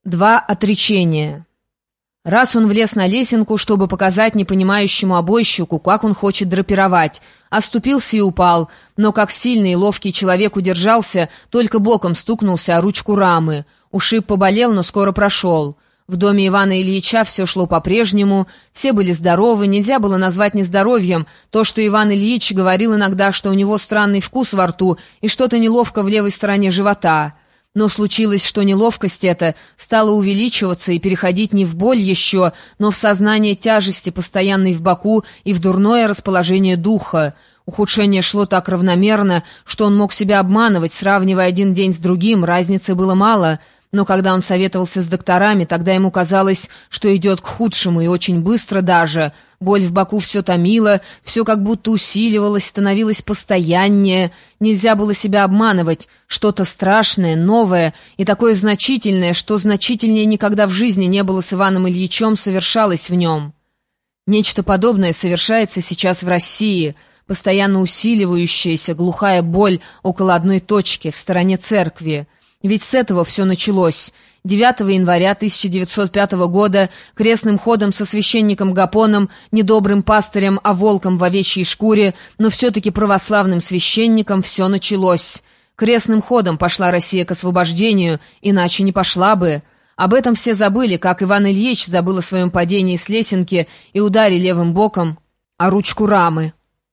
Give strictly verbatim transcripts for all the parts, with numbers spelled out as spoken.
Два отречения. Раз он влез на лесенку, чтобы показать непонимающему обойщику, как он хочет драпировать, оступился и упал, но как сильный и ловкий человек удержался, только боком стукнулся о ручку рамы. Ушиб поболел, но скоро прошел. В доме Ивана Ильича все шло по-прежнему, все были здоровы, нельзя было назвать нездоровьем то, что Иван Ильич говорил иногда, что у него странный вкус во рту и что-то неловко в левой стороне живота. Но случилось, что неловкость эта стала увеличиваться и переходить не в боль еще, но в сознание тяжести, постоянной в боку, и в дурное расположение духа. Ухудшение шло так равномерно, что он мог себя обманывать, сравнивая один день с другим, разницы было мало. Но когда он советовался с докторами, тогда ему казалось, что идет к худшему, и очень быстро даже. Боль в боку все томила, все как будто усиливалось, становилось постояннее. Нельзя было себя обманывать. Что-то страшное, новое и такое значительное, что значительнее никогда в жизни не было с Иваном Ильичем, совершалось в нем. Нечто подобное совершается сейчас в России. Постоянно усиливающаяся глухая боль около одной точки, в стороне церкви. Ведь с этого все началось. девятого января тысяча девятьсот пятого года крестным ходом со священником Гапоном, недобрым пастырем, а волком в овечьей шкуре, но все-таки православным священником все началось. Крестным ходом пошла Россия к освобождению, иначе не пошла бы. Об этом все забыли, как Иван Ильич забыл о своем падении с лесенки и ударе левым боком о ручку рамы.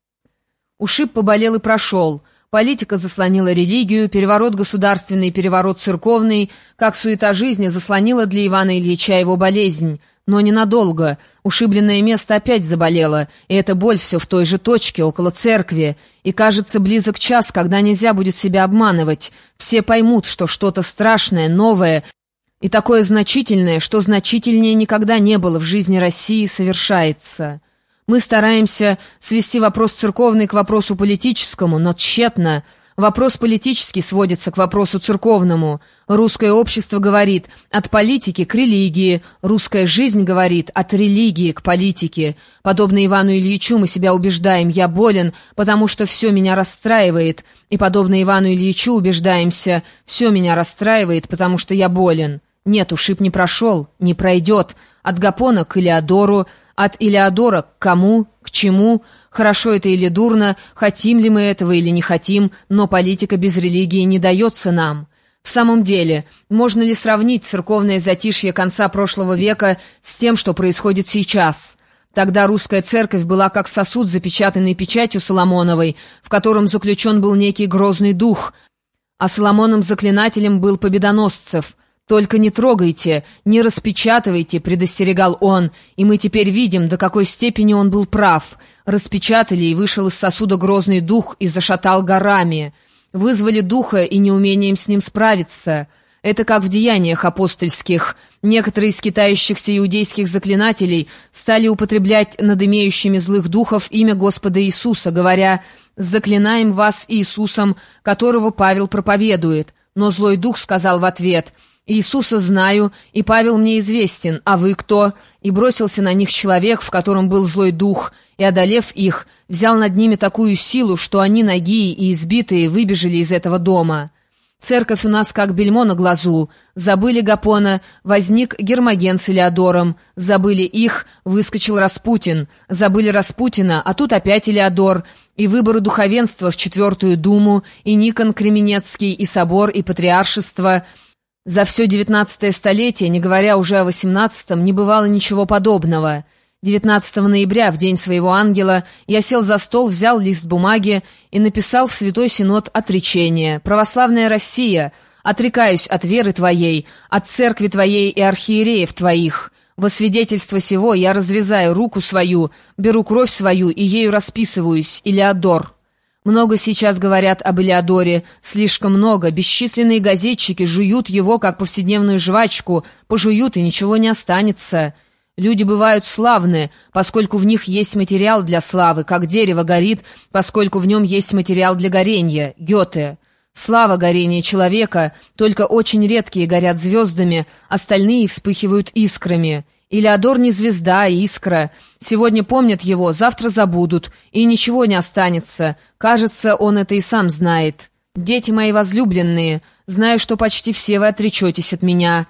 Ушиб поболел и прошел. Политика заслонила религию, переворот государственный, переворот церковный, как суета жизни заслонила для Ивана Ильича его болезнь. Но ненадолго. Ушибленное место опять заболело, и эта боль все в той же точке, около церкви. И, кажется, близок час, когда нельзя будет себя обманывать. Все поймут, что что-то страшное, новое и такое значительное, что значительнее никогда не было в жизни России, совершается. Мы стараемся свести вопрос церковный к вопросу политическому, но тщетно. Вопрос политический сводится к вопросу церковному. Русское общество говорит от политики к религии, русская жизнь говорит от религии к политике. Подобно Ивану Ильичу мы себя убеждаем: я болен, потому что все меня расстраивает. И подобно Ивану Ильичу убеждаемся: все меня расстраивает, потому что я болен. Нет, ушиб не прошел, не пройдет. От Гапона к Илеодору, от Илеодора к кому, к чему, хорошо это или дурно, хотим ли мы этого или не хотим, но политика без религии не дается нам. В самом деле, можно ли сравнить церковное затишье конца прошлого века с тем, что происходит сейчас? Тогда русская церковь была как сосуд, запечатанный печатью Соломоновой, в котором заключен был некий грозный дух, а Соломоном-заклинателем был Победоносцев. «Только не трогайте, не распечатывайте», — предостерегал он, и мы теперь видим, до какой степени он был прав. Распечатали, и вышел из сосуда грозный дух и зашатал горами. Вызвали духа и неумением с ним справиться. Это как в деяниях апостольских. Некоторые из скитающихся иудейских заклинателей стали употреблять над имеющими злых духов имя Господа Иисуса, говоря: «Заклинаем вас Иисусом, которого Павел проповедует». Но злой дух сказал в ответ: «Иисуса знаю, и Павел мне известен, а вы кто?» И бросился на них человек, в котором был злой дух, и, одолев их, взял над ними такую силу, что они, нагие и избитые, выбежали из этого дома. Церковь у нас как бельмо на глазу. Забыли Гапона, возник Гермоген с Илеодором. Забыли их, выскочил Распутин. Забыли Распутина, а тут опять Илеодор. И выборы духовенства в Четвертую Думу, и Никон Кременецкий, и собор, и патриаршество. За все девятнадцатое столетие, не говоря уже о восемнадцатом, не бывало ничего подобного. девятнадцатого ноября, в день своего ангела, я сел за стол, взял лист бумаги и написал в Святой Синод отречение. «Православная Россия, отрекаюсь от веры твоей, от церкви твоей и архиереев твоих. Во свидетельство сего я разрезаю руку свою, беру кровь свою и ею расписываюсь. Илеодор». Много сейчас говорят об Илеодоре, слишком много, бесчисленные газетчики жуют его, как повседневную жвачку, пожуют, и ничего не останется. Люди бывают славны, поскольку в них есть материал для славы, как дерево горит, поскольку в нем есть материал для горения. Гёте. Слава горения человека, только очень редкие горят звездами, остальные вспыхивают искрами. Илеодор не звезда, а искра. Сегодня помнят его, завтра забудут, и ничего не останется. Кажется, он это и сам знает. Дети мои возлюбленные, знаю, что почти все вы отречетесь от меня.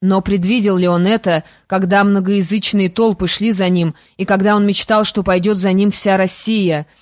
Но предвидел ли он это, когда многоязычные толпы шли за ним, и когда он мечтал, что пойдет за ним вся Россия?